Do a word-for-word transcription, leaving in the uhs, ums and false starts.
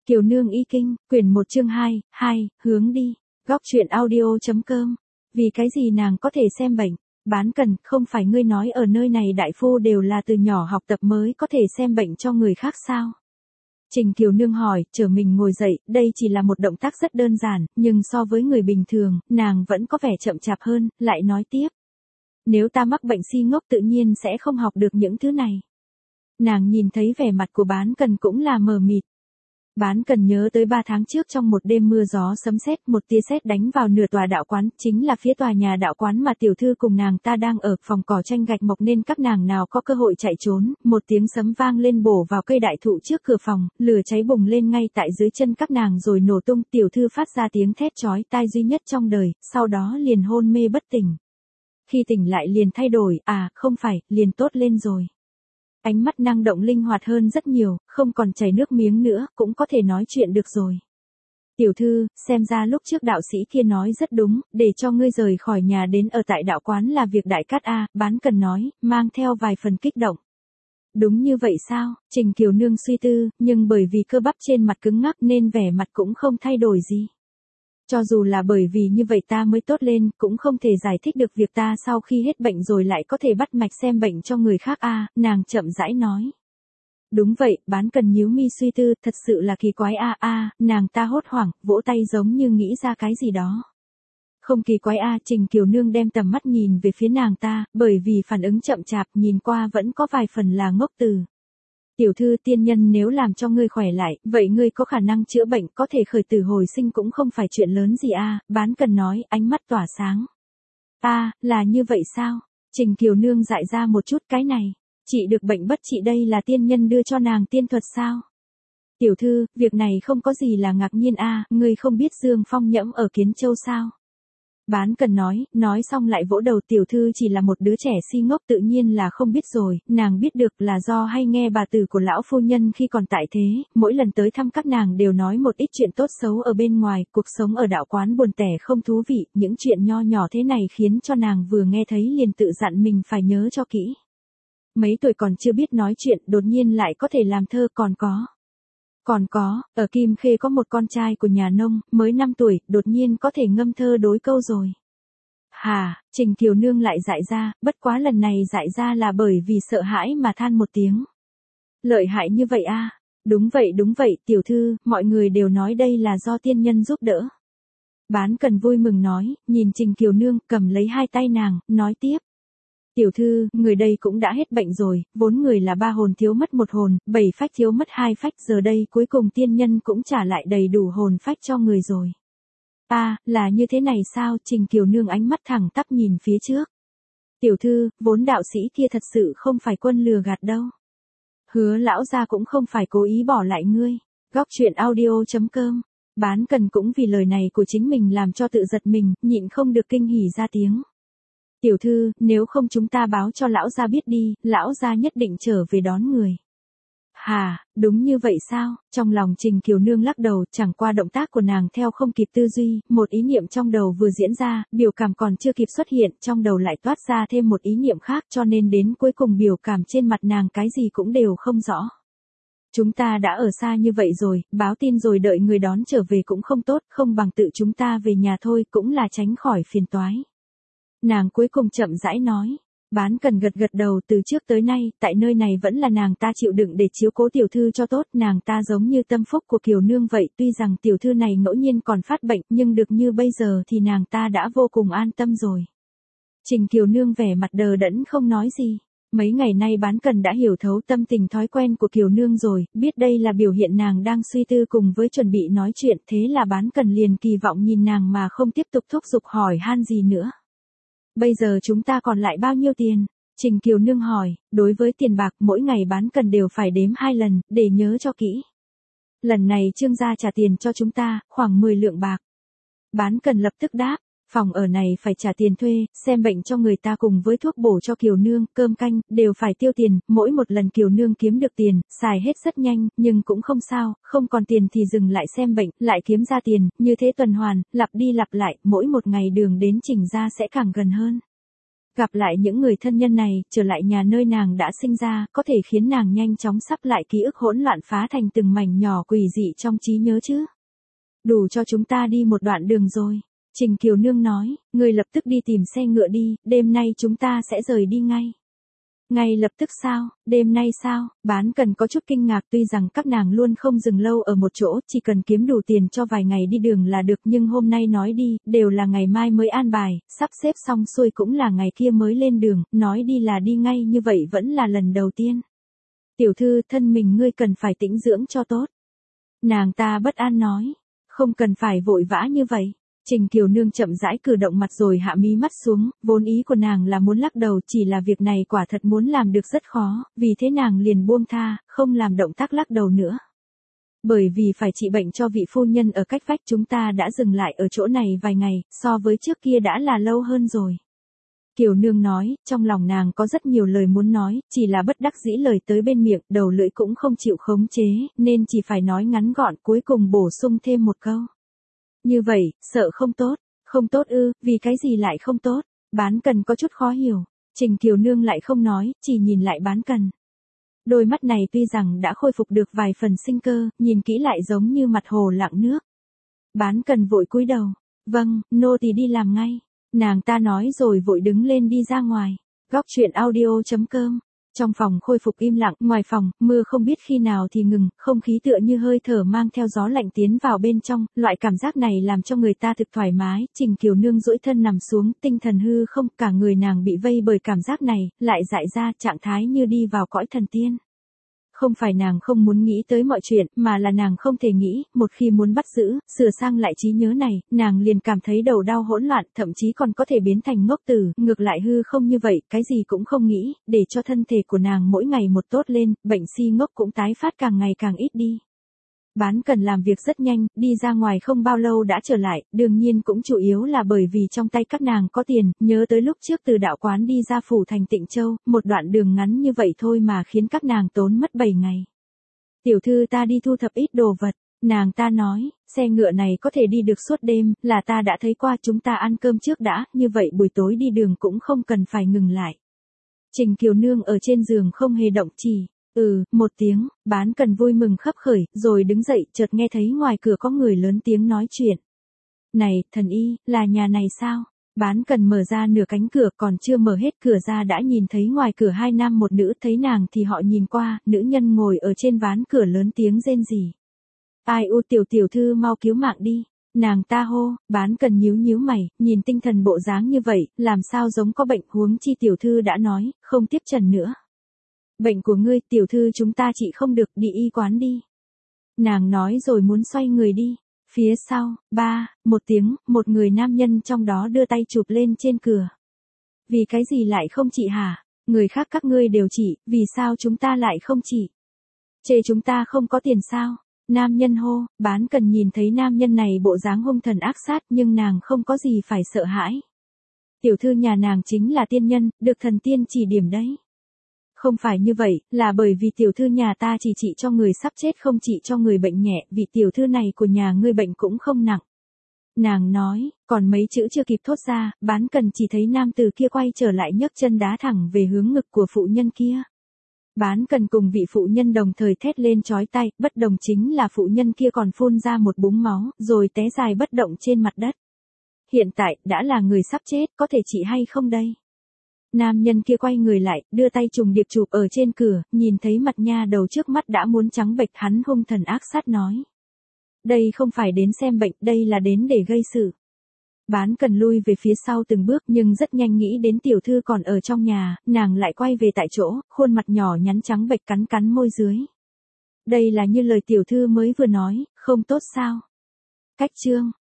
Kiều Nương Y Kinh, quyển một chương hai, hai, hướng đi. Góc truyện audio.com. Vì cái gì nàng có thể xem bệnh? Bán Cần, không phải ngươi nói ở nơi này đại phu đều là từ nhỏ học tập mới có thể xem bệnh cho người khác sao? Trình Kiều Nương hỏi, trở mình ngồi dậy, đây chỉ là một động tác rất đơn giản, nhưng so với người bình thường, nàng vẫn có vẻ chậm chạp hơn, lại nói tiếp. Nếu ta mắc bệnh si ngốc tự nhiên sẽ không học được những thứ này. Nàng nhìn thấy vẻ mặt của Bán Cần cũng là mờ mịt. Bán Cần nhớ tới ba tháng trước trong một đêm mưa gió sấm sét, một tia sét đánh vào nửa tòa đạo quán, chính là phía tòa nhà đạo quán mà tiểu thư cùng nàng ta đang ở, phòng cỏ tranh gạch mọc nên các nàng nào có cơ hội chạy trốn, một tiếng sấm vang lên bổ vào cây đại thụ trước cửa phòng, lửa cháy bùng lên ngay tại dưới chân các nàng rồi nổ tung, tiểu thư phát ra tiếng thét chói tai duy nhất trong đời, sau đó liền hôn mê bất tỉnh. Khi tỉnh lại liền thay đổi, à, không phải, liền tốt lên rồi. Ánh mắt năng động linh hoạt hơn rất nhiều, không còn chảy nước miếng nữa, cũng có thể nói chuyện được rồi. Tiểu thư, xem ra lúc trước đạo sĩ kia nói rất đúng, để cho ngươi rời khỏi nhà đến ở tại đạo quán là việc đại cát a, Bán Cần nói, mang theo vài phần kích động. Đúng như vậy sao? Trình Kiều Nương suy tư, nhưng bởi vì cơ bắp trên mặt cứng ngắc nên vẻ mặt cũng không thay đổi gì. Cho dù là bởi vì như vậy ta mới tốt lên, cũng không thể giải thích được việc ta sau khi hết bệnh rồi lại có thể bắt mạch xem bệnh cho người khác a, nàng chậm rãi nói. Đúng vậy, Bán Cần nhíu mi suy tư, thật sự là kỳ quái a a, nàng ta hốt hoảng, vỗ tay giống như nghĩ ra cái gì đó. Không kỳ quái a, Trình Kiều Nương đem tầm mắt nhìn về phía nàng ta, bởi vì phản ứng chậm chạp nhìn qua vẫn có vài phần là ngốc từ. Tiểu thư, tiên nhân nếu làm cho ngươi khỏe lại, vậy ngươi có khả năng chữa bệnh, có thể khởi tử hồi sinh cũng không phải chuyện lớn gì a, Bán Cần nói, ánh mắt tỏa sáng. A, là như vậy sao? Trình Kiều Nương dại ra một chút, cái này, trị được bệnh bất trị đây là tiên nhân đưa cho nàng tiên thuật sao? Tiểu thư, việc này không có gì là ngạc nhiên a, ngươi không biết Dương Phong Nhẫm ở Kiến Châu sao? Bán Cần nói, nói xong lại vỗ đầu, tiểu thư chỉ là một đứa trẻ si ngốc tự nhiên là không biết rồi, nàng biết được là do hay nghe bà tử của lão phu nhân khi còn tại thế, mỗi lần tới thăm các nàng đều nói một ít chuyện tốt xấu ở bên ngoài, cuộc sống ở đạo quán buồn tẻ không thú vị, những chuyện nho nhỏ thế này khiến cho nàng vừa nghe thấy liền tự dặn mình phải nhớ cho kỹ. Mấy tuổi còn chưa biết nói chuyện, đột nhiên lại có thể làm thơ, còn có. Còn có, ở Kim Khê có một con trai của nhà nông, mới năm tuổi, đột nhiên có thể ngâm thơ đối câu rồi. Hà, Trình Kiều Nương lại dại ra, bất quá lần này dại ra là bởi vì sợ hãi mà than một tiếng. Lợi hại như vậy a? Đúng vậy đúng vậy, tiểu thư, mọi người đều nói đây là do tiên nhân giúp đỡ. Bán Cần vui mừng nói, nhìn Trình Kiều Nương, cầm lấy hai tay nàng, nói tiếp. Tiểu thư, người đây cũng đã hết bệnh rồi, vốn người là ba hồn thiếu mất một hồn, bảy phách thiếu mất hai phách, giờ đây cuối cùng tiên nhân cũng trả lại đầy đủ hồn phách cho người rồi. À, là như thế này sao? Trình Kiều Nương ánh mắt thẳng tắp nhìn phía trước. Tiểu thư, vốn đạo sĩ kia thật sự không phải quân lừa gạt đâu. Hứa lão gia cũng không phải cố ý bỏ lại ngươi. Góc truyện audio.com. Bán Cần cũng vì lời này của chính mình làm cho tự giật mình, nhịn không được kinh hỉ ra tiếng. Tiểu thư, nếu không chúng ta báo cho lão gia biết đi, lão gia nhất định trở về đón người. Hà, đúng như vậy sao? Trong lòng Trình Kiều Nương lắc đầu, chẳng qua động tác của nàng theo không kịp tư duy, một ý niệm trong đầu vừa diễn ra, biểu cảm còn chưa kịp xuất hiện, trong đầu lại toát ra thêm một ý niệm khác, cho nên đến cuối cùng biểu cảm trên mặt nàng cái gì cũng đều không rõ. Chúng ta đã ở xa như vậy rồi, báo tin rồi đợi người đón trở về cũng không tốt, không bằng tự chúng ta về nhà thôi, cũng là tránh khỏi phiền toái. Nàng cuối cùng chậm rãi nói. Bán Cần gật gật đầu, từ trước tới nay, tại nơi này vẫn là nàng ta chịu đựng để chiếu cố tiểu thư cho tốt, nàng ta giống như tâm phúc của Kiều Nương vậy, tuy rằng tiểu thư này ngẫu nhiên còn phát bệnh, nhưng được như bây giờ thì nàng ta đã vô cùng an tâm rồi. Trình Kiều Nương vẻ mặt đờ đẫn không nói gì. Mấy ngày nay Bán Cần đã hiểu thấu tâm tình thói quen của Kiều Nương rồi, biết đây là biểu hiện nàng đang suy tư cùng với chuẩn bị nói chuyện, thế là Bán Cần liền kỳ vọng nhìn nàng mà không tiếp tục thúc giục hỏi han gì nữa. Bây giờ chúng ta còn lại bao nhiêu tiền? Trình Kiều Nương hỏi, đối với tiền bạc mỗi ngày Bán Cần đều phải đếm hai lần, để nhớ cho kỹ. Lần này Trương gia trả tiền cho chúng ta, khoảng mười lượng bạc. Bán Cần lập tức đáp, phòng ở này phải trả tiền thuê, xem bệnh cho người ta cùng với thuốc bổ cho Kiều Nương, cơm canh, đều phải tiêu tiền, mỗi một lần Kiều Nương kiếm được tiền, xài hết rất nhanh, nhưng cũng không sao, không còn tiền thì dừng lại xem bệnh, lại kiếm ra tiền, như thế tuần hoàn, lặp đi lặp lại, mỗi một ngày đường đến Trình gia sẽ càng gần hơn. Gặp lại những người thân nhân này, trở lại nhà nơi nàng đã sinh ra, có thể khiến nàng nhanh chóng sắp lại ký ức hỗn loạn phá thành từng mảnh nhỏ quỷ dị trong trí nhớ chứ. Đủ cho chúng ta đi một đoạn đường rồi. Trình Kiều Nương nói, người lập tức đi tìm xe ngựa đi, đêm nay chúng ta sẽ rời đi ngay. Ngay lập tức sao, đêm nay sao, Bán Cần có chút kinh ngạc tuy rằng các nàng luôn không dừng lâu ở một chỗ, chỉ cần kiếm đủ tiền cho vài ngày đi đường là được nhưng hôm nay nói đi, đều là ngày mai mới an bài, sắp xếp xong xuôi cũng là ngày kia mới lên đường, nói đi là đi ngay như vậy vẫn là lần đầu tiên. Tiểu thư thân mình ngươi cần phải tĩnh dưỡng cho tốt. Nàng ta bất an nói, không cần phải vội vã như vậy. Trình Kiều Nương chậm rãi cử động mặt rồi hạ mí mắt xuống, vốn ý của nàng là muốn lắc đầu chỉ là việc này quả thật muốn làm được rất khó, vì thế nàng liền buông tha, không làm động tác lắc đầu nữa. Bởi vì phải trị bệnh cho vị phu nhân ở cách vách chúng ta đã dừng lại ở chỗ này vài ngày, so với trước kia đã là lâu hơn rồi. Kiều Nương nói, trong lòng nàng có rất nhiều lời muốn nói, chỉ là bất đắc dĩ lời tới bên miệng, đầu lưỡi cũng không chịu khống chế, nên chỉ phải nói ngắn gọn cuối cùng bổ sung thêm một câu. Như vậy, sợ không tốt, không tốt ư, vì cái gì lại không tốt, Bán Cần có chút khó hiểu, Trình Kiều Nương lại không nói, chỉ nhìn lại Bán Cần. Đôi mắt này tuy rằng đã khôi phục được vài phần sinh cơ, nhìn kỹ lại giống như mặt hồ lặng nước. Bán Cần vội cúi đầu, vâng, nô tỳ đi làm ngay, nàng ta nói rồi vội đứng lên đi ra ngoài. Góc truyện audio chấm com. Trong phòng khôi phục im lặng, ngoài phòng, mưa không biết khi nào thì ngừng, không khí tựa như hơi thở mang theo gió lạnh tiến vào bên trong, loại cảm giác này làm cho người ta thực thoải mái, Trình Kiều Nương duỗi thân nằm xuống, tinh thần hư không, cả người nàng bị vây bởi cảm giác này, lại dại ra trạng thái như đi vào cõi thần tiên. Không phải nàng không muốn nghĩ tới mọi chuyện, mà là nàng không thể nghĩ, một khi muốn bắt giữ, sửa sang lại trí nhớ này, nàng liền cảm thấy đầu đau hỗn loạn, thậm chí còn có thể biến thành ngốc tử, ngược lại hư không như vậy, cái gì cũng không nghĩ, để cho thân thể của nàng mỗi ngày một tốt lên, bệnh si ngốc cũng tái phát càng ngày càng ít đi. Bán Cần làm việc rất nhanh, đi ra ngoài không bao lâu đã trở lại, đương nhiên cũng chủ yếu là bởi vì trong tay các nàng có tiền, nhớ tới lúc trước từ đạo quán đi ra phủ thành Tịnh Châu, một đoạn đường ngắn như vậy thôi mà khiến các nàng tốn mất bảy ngày. Tiểu thư ta đi thu thập ít đồ vật, nàng ta nói, xe ngựa này có thể đi được suốt đêm, là ta đã thấy qua, chúng ta ăn cơm trước đã, như vậy buổi tối đi đường cũng không cần phải ngừng lại. Trình Kiều Nương ở trên giường không hề động chỉ. Ừ, một tiếng, Bán Cần vui mừng khấp khởi, rồi đứng dậy, chợt nghe thấy ngoài cửa có người lớn tiếng nói chuyện. Này, thần y, là nhà này sao? Bán Cần mở ra nửa cánh cửa, còn chưa mở hết cửa ra đã nhìn thấy ngoài cửa hai nam một nữ, thấy nàng thì họ nhìn qua, nữ nhân ngồi ở trên ván cửa lớn tiếng rên rỉ. Ai u tiểu tiểu thư mau cứu mạng đi. Nàng ta hô, Bán Cần nhíu nhíu mày, nhìn tinh thần bộ dáng như vậy, làm sao giống có bệnh, huống chi tiểu thư đã nói, không tiếp trần nữa. Bệnh của ngươi, tiểu thư chúng ta trị không được, đi y quán đi. Nàng nói rồi muốn xoay người đi. Phía sau, ba, một tiếng, một người nam nhân trong đó đưa tay chụp lên trên cửa. Vì cái gì lại không trị hả? Người khác các ngươi đều trị, vì sao chúng ta lại không trị? Chê chúng ta không có tiền sao? Nam nhân hô, Bán Cần nhìn thấy nam nhân này bộ dáng hung thần ác sát nhưng nàng không có gì phải sợ hãi. Tiểu thư nhà nàng chính là tiên nhân, được thần tiên chỉ điểm đấy. Không phải như vậy, là bởi vì tiểu thư nhà ta chỉ trị cho người sắp chết không trị cho người bệnh nhẹ, vị tiểu thư này của nhà ngươi bệnh cũng không nặng. Nàng nói, còn mấy chữ chưa kịp thốt ra, Bán Cần chỉ thấy nam từ kia quay trở lại nhấc chân đá thẳng về hướng ngực của phụ nhân kia. Bán Cần cùng vị phụ nhân đồng thời thét lên chói tai, bất đồng chính là phụ nhân kia còn phun ra một búng máu, rồi té dài bất động trên mặt đất. Hiện tại, đã là người sắp chết, có thể trị hay không đây? Nam nhân kia quay người lại, đưa tay trùng điệp chụp ở trên cửa, nhìn thấy mặt nha đầu trước mắt đã muốn trắng bệch, hắn hung thần ác sát nói. Đây không phải đến xem bệnh, đây là đến để gây sự. Bán Cần lui về phía sau từng bước nhưng rất nhanh nghĩ đến tiểu thư còn ở trong nhà, nàng lại quay về tại chỗ, khuôn mặt nhỏ nhắn trắng bệch cắn cắn môi dưới. Đây là như lời tiểu thư mới vừa nói, không tốt sao? Cách chương.